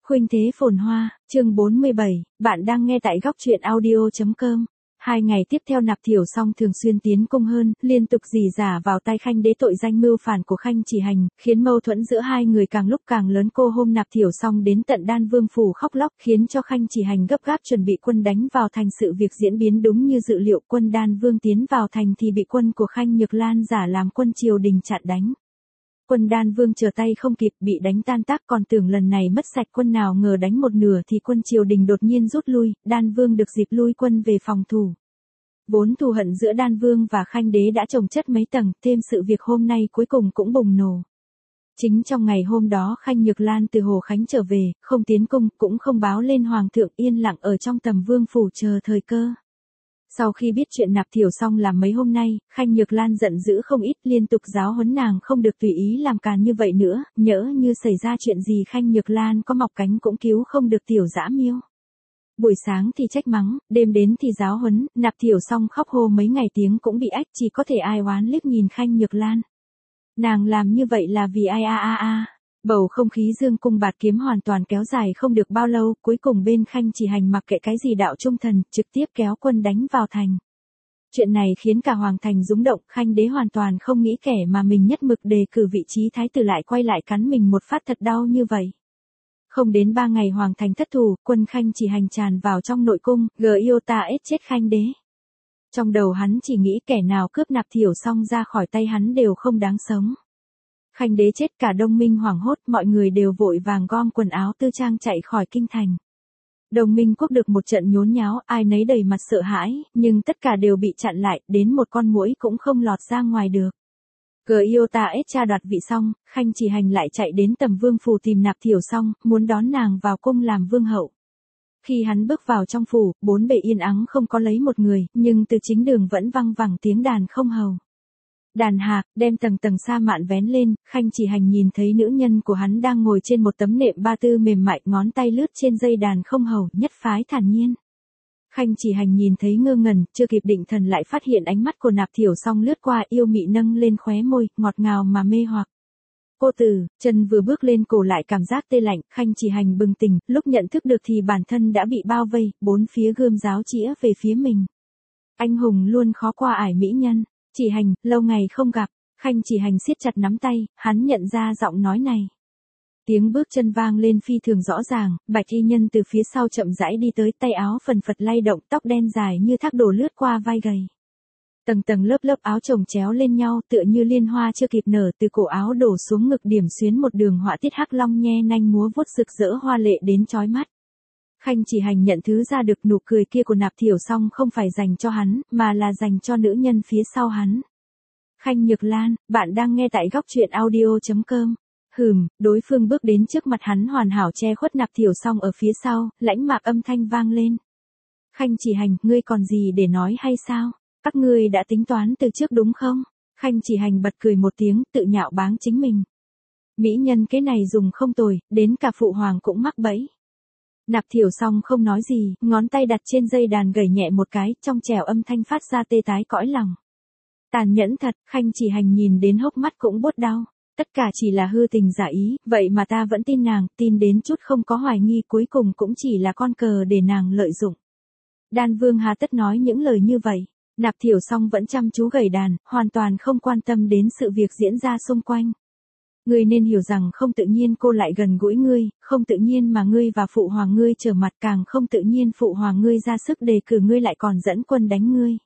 Khuynh thế phồn hoa, chương 47, bạn đang nghe tại góc truyện audio.com. 2 ngày tiếp theo Nạp Thiểu Song thường xuyên tiến công hơn, liên tục rỉ rả vào tai Khanh Đế tội danh mưu phản của Khanh Chỉ Hành, khiến mâu thuẫn giữa hai người càng lúc càng lớn. Cô hôm Nạp Thiểu Song đến tận Đan Vương phủ khóc lóc, khiến cho Khanh Chỉ Hành gấp gáp chuẩn bị quân đánh vào thành. Sự việc diễn biến đúng như dự liệu, quân Đan Vương tiến vào thành thì bị quân của Khanh Nhược Lan giả làm quân triều đình chặn đánh. Quân Đan Vương trở tay không kịp, bị đánh tan tác, còn tưởng lần này mất sạch quân, nào ngờ đánh một nửa thì quân triều đình đột nhiên rút lui, Đan Vương được dịp lui quân về phòng thủ. Vốn thù hận giữa Đan Vương và Khanh Đế đã chồng chất mấy tầng, thêm sự việc hôm nay cuối cùng cũng bùng nổ. Chính trong ngày hôm đó Khanh Nhược Lan từ Hồ Khánh trở về, không tiến cung, cũng không báo lên Hoàng thượng, yên lặng ở trong Tầm Vương phủ chờ thời cơ. Sau khi biết chuyện Nạp Thiểu Song làm mấy hôm nay, Khanh Nhược Lan giận dữ không ít, liên tục giáo huấn nàng không được tùy ý làm càn như vậy nữa, nhỡ như xảy ra chuyện gì Khanh Nhược Lan có mọc cánh cũng cứu không được tiểu dã miêu. Buổi sáng thì trách mắng, đêm đến thì giáo huấn, Nạp Thiểu Song khóc hô mấy ngày tiếng cũng bị ách, chỉ có thể ai oán liếc nhìn Khanh Nhược Lan. Nàng làm như vậy là vì ai a. Bầu không khí dương cung bạt kiếm hoàn toàn kéo dài không được bao lâu, cuối cùng bên Khanh Chỉ Hành mặc kệ cái gì đạo trung thần, trực tiếp kéo quân đánh vào thành. Chuyện này khiến cả Hoàng thành rúng động, Khanh Đế hoàn toàn không nghĩ kẻ mà mình nhất mực đề cử vị trí thái tử lại quay lại cắn mình một phát thật đau như vậy. Không đến 3 ngày Hoàng thành thất thủ, quân Khanh Chỉ Hành tràn vào trong nội cung, Giota chết Khanh Đế. Trong đầu hắn chỉ nghĩ kẻ nào cướp Nạp Thiểu Song ra khỏi tay hắn đều không đáng sống. Khanh Đế chết, cả Đông Minh hoảng hốt, mọi người đều vội vàng gom quần áo tư trang chạy khỏi kinh thành. Đồng Minh quốc được một trận nhốn nháo, ai nấy đầy mặt sợ hãi, nhưng tất cả đều bị chặn lại, đến một con muỗi cũng không lọt ra ngoài được. Giota tra đoạt vị xong, Khanh Chỉ Hành lại chạy đến Tầm Vương phủ tìm Nạp Thiểu Song, muốn đón nàng vào cung làm vương hậu. Khi hắn bước vào trong phủ, bốn bề yên ắng không có lấy một người, nhưng từ chính đường vẫn văng vẳng tiếng đàn không hầu. Đàn hạc, đem tầng tầng sa mạn vén lên, Khanh Chỉ Hành nhìn thấy nữ nhân của hắn đang ngồi trên một tấm nệm ba tư mềm mại, ngón tay lướt trên dây đàn không hầu, nhất phái thản nhiên. Khanh Chỉ Hành nhìn thấy ngơ ngẩn, chưa kịp định thần lại phát hiện ánh mắt của Nạp Thiểu Song lướt qua, yêu mị nâng lên khóe môi, ngọt ngào mà mê hoặc. Cô tử, chân vừa bước lên cổ lại cảm giác tê lạnh, Khanh Chỉ Hành bừng tỉnh, lúc nhận thức được thì bản thân đã bị bao vây, bốn phía gươm giáo chĩa về phía mình. Anh hùng luôn khó qua ải mỹ nhân. Chỉ Hành, lâu ngày không gặp. Khanh Chỉ Hành siết chặt nắm tay, hắn nhận ra giọng nói này. Tiếng bước chân vang lên phi thường rõ ràng, bạch y nhân từ phía sau chậm rãi đi tới, tay áo phần phật lay động, tóc đen dài như thác đổ lướt qua vai gầy. Tầng tầng lớp lớp áo chồng chéo lên nhau, tựa như liên hoa chưa kịp nở, từ cổ áo đổ xuống ngực điểm xuyến một đường họa tiết hắc long nhe nanh múa vuốt rực rỡ hoa lệ đến chói mắt. Khanh Chỉ Hành nhận thứ ra được nụ cười kia của Nạp Thiểu Song không phải dành cho hắn, mà là dành cho nữ nhân phía sau hắn. Khanh Nhược Lan, bạn đang nghe tại góc truyện audio.com. Đối phương bước đến trước mặt hắn hoàn hảo che khuất Nạp Thiểu Song ở phía sau, lãnh mạc âm thanh vang lên. Khanh Chỉ Hành, ngươi còn gì để nói hay sao? Các ngươi đã tính toán từ trước đúng không? Khanh Chỉ Hành bật cười một tiếng, tự nhạo báng chính mình. Mỹ nhân cái này dùng không tồi, đến cả phụ hoàng cũng mắc bẫy. Nạp Thiểu Song không nói gì, ngón tay đặt trên dây đàn gảy nhẹ một cái, trong trẻo âm thanh phát ra tê tái cõi lòng. Tàn nhẫn thật, Khanh Chỉ Hành nhìn đến hốc mắt cũng buốt đau. Tất cả chỉ là hư tình giả ý, vậy mà ta vẫn tin nàng, tin đến chút không có hoài nghi, cuối cùng cũng chỉ là con cờ để nàng lợi dụng. Đan Vương hà tất nói những lời như vậy. Nạp Thiểu Song vẫn chăm chú gảy đàn, hoàn toàn không quan tâm đến sự việc diễn ra xung quanh. Ngươi nên hiểu rằng không tự nhiên cô lại gần gũi ngươi, không tự nhiên mà ngươi và phụ hoàng ngươi trở mặt, càng không tự nhiên phụ hoàng ngươi ra sức đề cử ngươi lại còn dẫn quân đánh ngươi.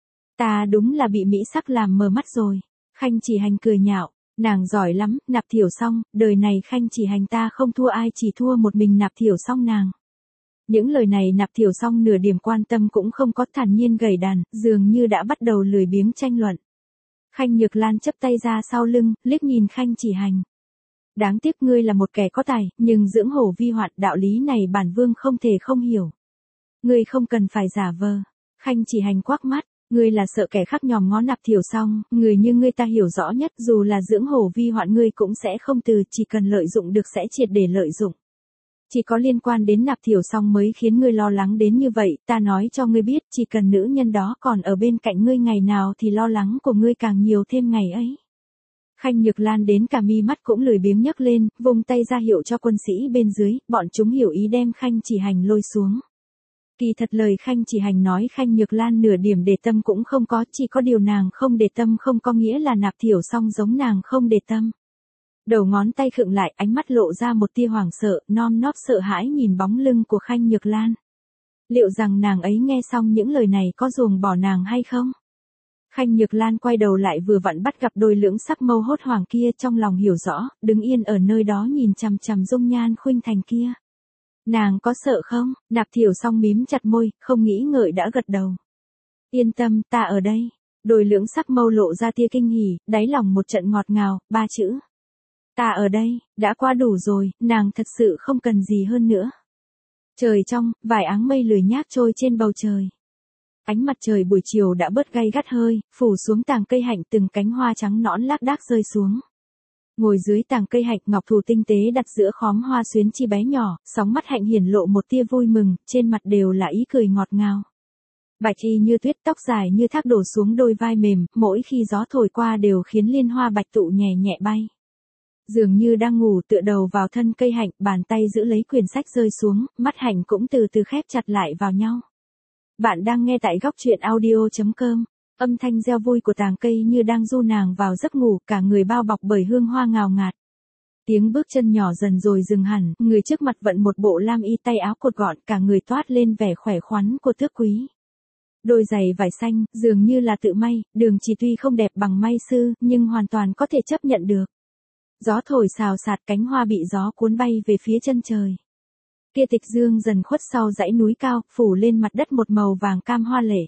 Ta đúng là bị mỹ sắc làm mờ mắt rồi. Khanh Chỉ Hành cười nhạo, nàng giỏi lắm, Nạp Thiểu Song, đời này Khanh Chỉ Hành ta không thua ai, chỉ thua một mình Nạp Thiểu Song nàng. Những lời này Nạp Thiểu Song nửa điểm quan tâm cũng không có, thản nhiên gảy đàn, dường như đã bắt đầu lười biếng tranh luận. Khanh Nhược Lan chấp tay ra sau lưng, liếc nhìn Khanh Chỉ Hành. Đáng tiếc ngươi là một kẻ có tài, nhưng dưỡng hổ vi hoạn, đạo lý này bản vương không thể không hiểu. Ngươi không cần phải giả vờ. Khanh Chỉ Hành quắc mắt, ngươi là sợ kẻ khác nhòm ngó Nạp Thiểu Song, người như ngươi ta hiểu rõ nhất, dù là dưỡng hổ vi hoạn ngươi cũng sẽ không từ, chỉ cần lợi dụng được sẽ triệt để lợi dụng. Chỉ có liên quan đến Nạp Thiểu Song mới khiến ngươi lo lắng đến như vậy, ta nói cho ngươi biết, chỉ cần nữ nhân đó còn ở bên cạnh ngươi ngày nào thì lo lắng của ngươi càng nhiều thêm ngày ấy. Khanh Nhược Lan đến cả mi mắt cũng lười biếng nhấc lên, vung tay ra hiệu cho quân sĩ bên dưới, bọn chúng hiểu ý đem Khanh Chỉ Hành lôi xuống. Kỳ thật lời Khanh Chỉ Hành nói Khanh Nhược Lan nửa điểm để tâm cũng không có, chỉ có điều nàng không để tâm không có nghĩa là Nạp Thiểu Song giống nàng không để tâm. Đầu ngón tay khựng lại, ánh mắt lộ ra một tia hoảng sợ, non nót sợ hãi nhìn bóng lưng của Khanh Nhược Lan. Liệu rằng nàng ấy nghe xong những lời này có ruồng bỏ nàng hay không? Khanh Nhược Lan quay đầu lại vừa vặn bắt gặp đôi lưỡng sắc mâu hốt hoảng kia, trong lòng hiểu rõ, đứng yên ở nơi đó nhìn chằm chằm dung nhan khuynh thành kia. Nàng có sợ không? Nạp Thiểu Song mím chặt môi, không nghĩ ngợi đã gật đầu. Yên tâm, ta ở đây. Đôi lưỡng sắc mâu lộ ra tia kinh hỉ, đáy lòng một trận ngọt ngào, 3 chữ. Ta ở đây, đã qua đủ rồi, nàng thật sự không cần gì hơn nữa. Trời trong, vài áng mây lười nhác trôi trên bầu trời. Ánh mặt trời buổi chiều đã bớt gay gắt hơi, phủ xuống tàng cây hạnh, từng cánh hoa trắng nõn lác đác rơi xuống. Ngồi dưới tàng cây hạnh, Ngọc Thù tinh tế đặt giữa khóm hoa xuyến chi bé nhỏ, sóng mắt hạnh hiển lộ một tia vui mừng, trên mặt đều là ý cười ngọt ngào. Bạch y như tuyết, tóc dài như thác đổ xuống đôi vai mềm, mỗi khi gió thổi qua đều khiến liên hoa bạch tụ nhẹ nhẹ bay. Dường như đang ngủ, tựa đầu vào thân cây hạnh, bàn tay giữ lấy quyển sách rơi xuống, mắt hạnh cũng từ từ khép chặt lại vào nhau. Bạn đang nghe tại góc truyện audio.com. Âm thanh reo vui của tàng cây như đang du nàng vào giấc ngủ, cả người bao bọc bởi hương hoa ngào ngạt. Tiếng bước chân nhỏ dần rồi dừng hẳn, người trước mặt vận một bộ lam y tay áo cột gọn, cả người toát lên vẻ khỏe khoắn của tước quý. Đôi giày vải xanh, dường như là tự may, đường chỉ tuy không đẹp bằng may sư, nhưng hoàn toàn có thể chấp nhận được. Gió thổi xào xạc, cánh hoa bị gió cuốn bay về phía chân trời. Kia tịch dương dần khuất sau dãy núi cao, phủ lên mặt đất một màu vàng cam hoa lệ.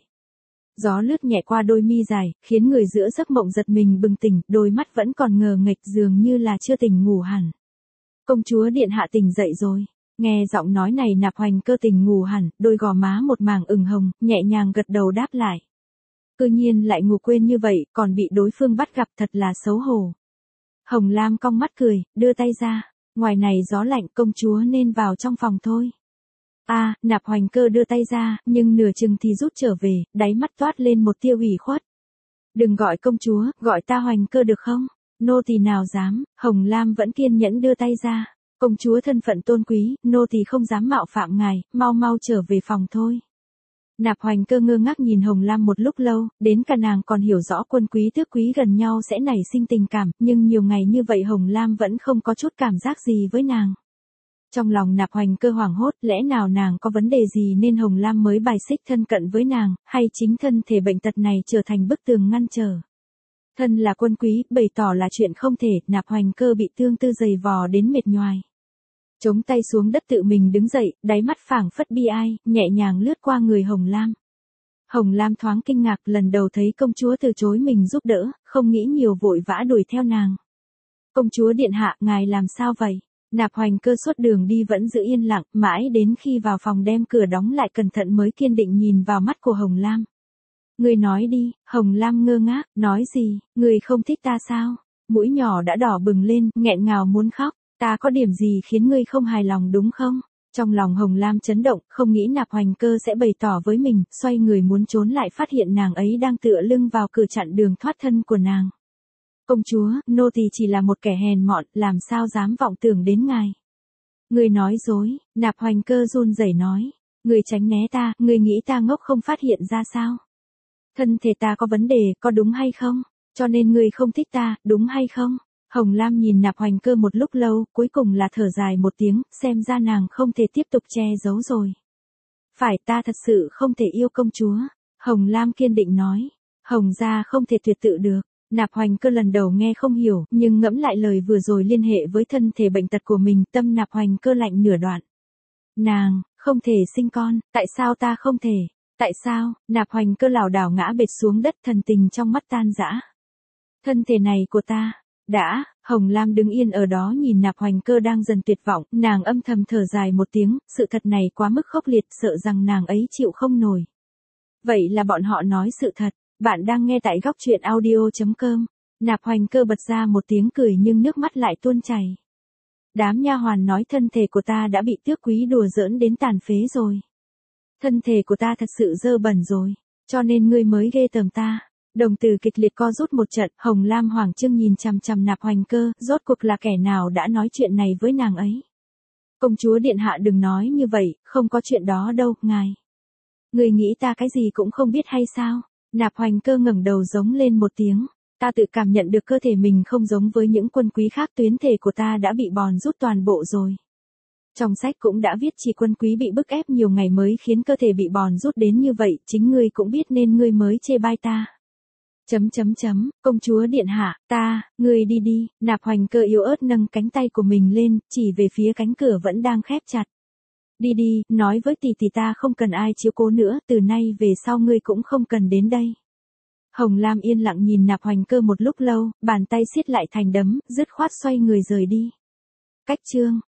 Gió lướt nhẹ qua đôi mi dài, khiến người giữa giấc mộng giật mình bừng tỉnh, đôi mắt vẫn còn ngờ nghệch dường như là chưa tỉnh ngủ hẳn. Công chúa điện hạ tỉnh dậy rồi. Nghe giọng nói này Nạp Hoành Cơ tỉnh ngủ hẳn, đôi gò má một mảng ửng hồng, nhẹ nhàng gật đầu đáp lại. Cư nhiên lại ngủ quên như vậy, còn bị đối phương bắt gặp, thật là xấu hổ. Hồng Lam cong mắt cười, đưa tay ra. Ngoài này gió lạnh, công chúa nên vào trong phòng thôi. Nạp Hoành Cơ đưa tay ra, nhưng nửa chừng thì rút trở về, đáy mắt toát lên một tia ủy khuất. Đừng gọi công chúa, gọi ta Hoành Cơ được không? Nô tỳ nào dám. Hồng Lam vẫn kiên nhẫn đưa tay ra. Công chúa thân phận tôn quý, nô tỳ không dám mạo phạm ngài, mau mau trở về phòng thôi. Nạp Hoành Cơ ngơ ngác nhìn Hồng Lam một lúc lâu, đến cả nàng còn hiểu rõ quân quý tước quý gần nhau sẽ nảy sinh tình cảm, nhưng nhiều ngày như vậy Hồng Lam vẫn không có chút cảm giác gì với nàng. Trong lòng Nạp Hoành Cơ hoảng hốt, lẽ nào nàng có vấn đề gì nên Hồng Lam mới bài xích thân cận với nàng, hay chính thân thể bệnh tật này trở thành bức tường ngăn trở. Thân là quân quý, bày tỏ là chuyện không thể, Nạp Hoành Cơ bị tương tư giày vò đến mệt nhoài. Chống tay xuống đất tự mình đứng dậy, đáy mắt phảng phất bi ai, nhẹ nhàng lướt qua người Hồng Lam. Hồng Lam thoáng kinh ngạc, lần đầu thấy công chúa từ chối mình giúp đỡ, không nghĩ nhiều vội vã đuổi theo nàng. Công chúa điện hạ, ngài làm sao vậy? Nạp Hoành Cơ suốt đường đi vẫn giữ yên lặng, mãi đến khi vào phòng đem cửa đóng lại cẩn thận mới kiên định nhìn vào mắt của Hồng Lam. Ngươi nói đi. Hồng Lam ngơ ngác, nói gì, ngươi không thích ta sao? Mũi nhỏ đã đỏ bừng lên, nghẹn ngào muốn khóc. Ta có điểm gì khiến ngươi không hài lòng đúng không? Trong lòng Hồng Lam chấn động, không nghĩ Nạp Hoành Cơ sẽ bày tỏ với mình, xoay người muốn trốn lại phát hiện nàng ấy đang tựa lưng vào cửa chặn đường thoát thân của nàng. Công chúa, nô tỳ chỉ là một kẻ hèn mọn, làm sao dám vọng tưởng đến ngài. Ngươi nói dối. Nạp Hoành Cơ run rẩy nói. Ngươi tránh né ta, ngươi nghĩ ta ngốc không phát hiện ra sao? Thân thể ta có vấn đề, có đúng hay không? Cho nên ngươi không thích ta, đúng hay không? Hồng Lam nhìn Nạp Hoành Cơ một lúc lâu, cuối cùng là thở dài một tiếng, xem ra nàng không thể tiếp tục che giấu rồi. Phải, ta thật sự không thể yêu công chúa. Hồng Lam kiên định nói. Hồng gia không thể tuyệt tự được. Nạp Hoành Cơ lần đầu nghe không hiểu, nhưng ngẫm lại lời vừa rồi liên hệ với thân thể bệnh tật của mình, tâm Nạp Hoành Cơ lạnh nửa đoạn. Nàng, không thể sinh con, tại sao ta không thể? Tại sao? Nạp Hoành Cơ lảo đảo ngã bệt xuống đất, thần tình trong mắt tan rã. Thân thể này của ta. Hồng Lam đứng yên ở đó nhìn Nạp Hoành Cơ đang dần tuyệt vọng, nàng âm thầm thở dài một tiếng, sự thật này quá mức khốc liệt, sợ rằng nàng ấy chịu không nổi. Vậy là bọn họ nói sự thật. Bạn đang nghe tại góc truyện audio.com. Nạp Hoành Cơ bật ra một tiếng cười nhưng nước mắt lại tuôn chảy. Đám nha hoàn nói thân thể của ta đã bị tước quý đùa giỡn đến tàn phế rồi. Thân thể của ta thật sự dơ bẩn rồi, cho nên ngươi mới ghê tởm ta. Đồng tử kịch liệt co rút một trận, Hồng Lam Hoàng Trương nhìn chằm chằm Nạp Hoành Cơ, rốt cuộc là kẻ nào đã nói chuyện này với nàng ấy. Công chúa điện hạ đừng nói như vậy, không có chuyện đó đâu, ngài. Người nghĩ ta cái gì cũng không biết hay sao? Nạp Hoành Cơ ngẩng đầu giống lên một tiếng. Ta tự cảm nhận được cơ thể mình không giống với những quân quý khác, tuyến thể của ta đã bị bòn rút toàn bộ rồi. Trong sách cũng đã viết chỉ quân quý bị bức ép nhiều ngày mới khiến cơ thể bị bòn rút đến như vậy, chính ngươi cũng biết nên ngươi mới chê bai ta. Công chúa điện hạ, ngươi đi đi, Nạp Hoành Cơ yếu ớt nâng cánh tay của mình lên, chỉ về phía cánh cửa vẫn đang khép chặt. Đi đi, nói với tỷ tỷ ta không cần ai chiếu cố nữa, từ nay về sau ngươi cũng không cần đến đây. Hồng Lam yên lặng nhìn Nạp Hoành Cơ một lúc lâu, bàn tay siết lại thành đấm, dứt khoát xoay người rời đi. Cách chương